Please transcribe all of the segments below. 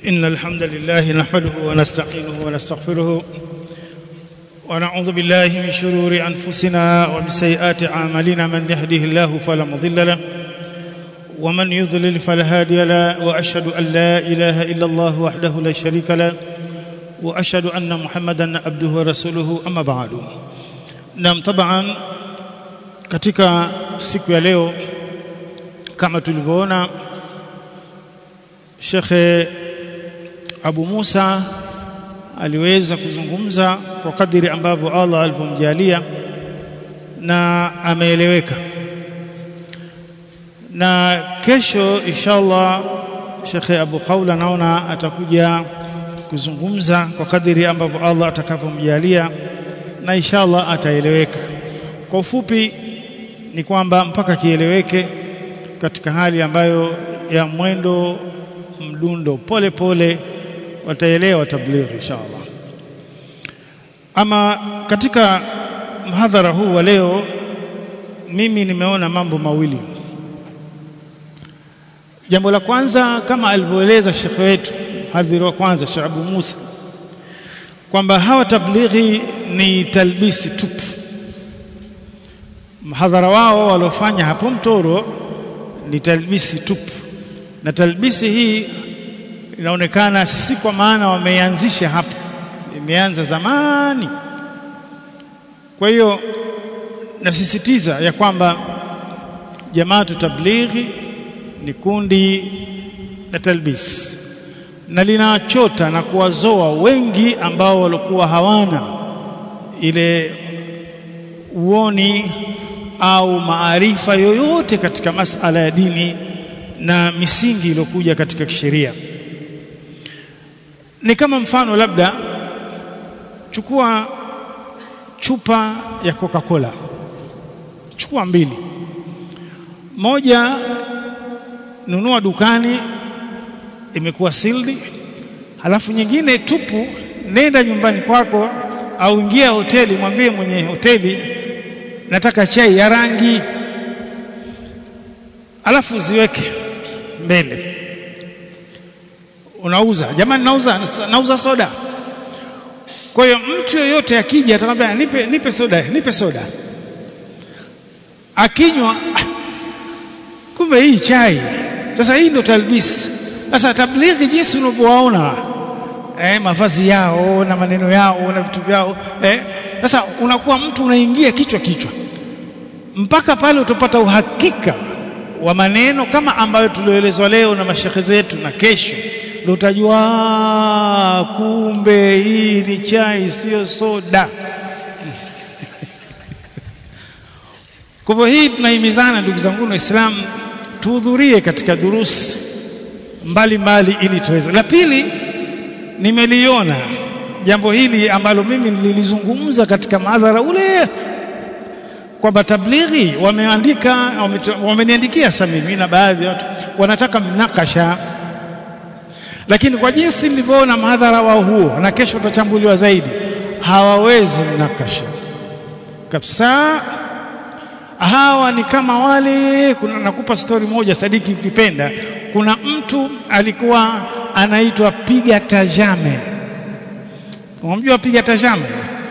إن الحمد لله نحمده ونستعينه ونستغفره ونعوذ بالله من شرور أنفسنا ومن سيئات أعمالنا من يهده الله فلا مضل له ومن يضلل فلا هادي له وأشهد أن لا إله إلا الله وحده لا شريك له وأشهد أن محمدا عبده ورسوله أما بعد. Naam, taban katika siku ya leo kama tulivyoona Sheikh Abu Musa aliweza kuzungumza kwa kadiri ambavyo Allah alivyomjalia na ameeleweka, na kesho inshallah Sheikh Abu Khawla naona atakuja kuzungumza kwa kadiri ambavyo Allah atakavyomjalia na inshallah ataeleweka. Kwa ufupi ni kwamba mpaka kieleweke katika hali ambayo ya mwendo mdundo pole pole wataelewa tablighi inshallah. Ama katika mhadhara huu wa leo mimi nimeona mambo mawili. Jambo la kwanza, kama alivyoeleza Sheikh wetu hadhiri wa kwanza Sheikh Abu Musa, kwamba hawa tablighi ni talbisi tupu. Mhadhara wao waliofanya hapo Mtoro ni talbisi tupu, na talbisi hii inaonekana si kwa maana wameanzisha hapa, imeanza zamani. Kwa hiyo nasisitiza ya kwamba Jamaatu Tablighi ni kundi la talbisi na linachota na kuwazoa wengi ambao walikuwa hawana ile uoni au maarifa yoyote katika masala ya dini na misingi iliyokuja katika kisheria. Ni kama mfano, labda chukua chupa ya Coca-Cola, chukua mbili, moja nunua dukani imekuwa sealed, halafu nyingine tupu, nenda nyumbani kwako au ingia hoteli, mwambie mwenye hoteli nataka chai ya rangi, halafu ziweke mbele. Unauza, jamani nauza soda. Kwa hiyo mtu yoyote akija atamwambia nipe soda. Akinywa, kumbe hii chai. Sasa hii ndio talbisi. Sasa tablighi jinsi unavyowaona mavazi yao na maneno yao na vitu vyao, sasa unakuwa mtu unaingia kichwa mpaka pale utapata uhakika wa maneno kama ambayo tulioelezwa leo na mashekhe zetu, na kesho ndio utajua kumbe hii ni chai sio soda. Kwa hivyo hii tunahimizana ndugu zangu Waislamu tuhudhurie katika durusi mbalimbali ili tuweze. La pili, nimeliona jambo hili ambalo mimi nilizungumza katika madhara ule, kwamba tablighi wameniandikia sasa mimi na baadhi ya watu wanataka mnakasha, lakini kwa jinsi nilivyoona madhara wao huo, na kesho tutachambuliwa zaidi, hawawezi mnakasha kabisa. Hawa ni kama wale, nakupa story moja Sadiki ukipenda. Kuna mtu alikuwa anaitwa Piga Tajame. Unamjua Piga Tajame?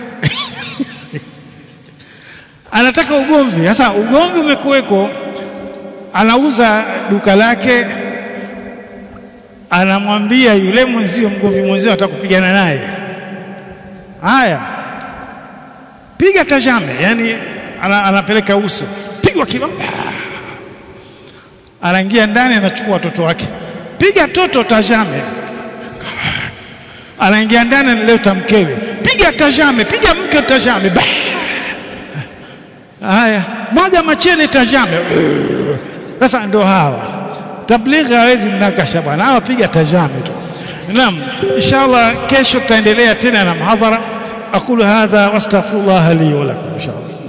Anataka ugomvi. Sasa ugomvi umekuweko, anauza duka lake, anamwambia yule mwenzio, mgomvi mwenzio atakupigana naye. Haya, Piga Tajame, yani anapeleka uso, pigwa kibamba. Anaingia ndani, anachukua watoto wake, piga toto Tajame. Anaingia ndani, analeta mkewe, piga Tajame, piga mke Tajame. Haya, mwaga machele Tajame. Sasa ndio hawa tablighi hawezi mnakasha bwana, hawa piga Tajame tu. Naam, inshallah kesho tutaendelea tena na mhadhara. Aqulu hadha wastaghfirullah li wa lakum inshallah.